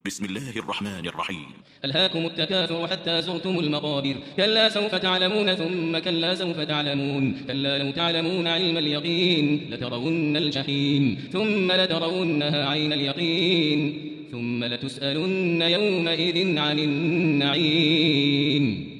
بسم الله الرحمن الرحيم. ألهاكم التكاثر حتى زرتم المقابر كلا سوف تعلمون ثم كلا سوف تعلمون كلا لو تعلمون علم اليقين لترون الجحيم ثم لترونها عين اليقين ثم لتسألن يومئذ عن النعيم.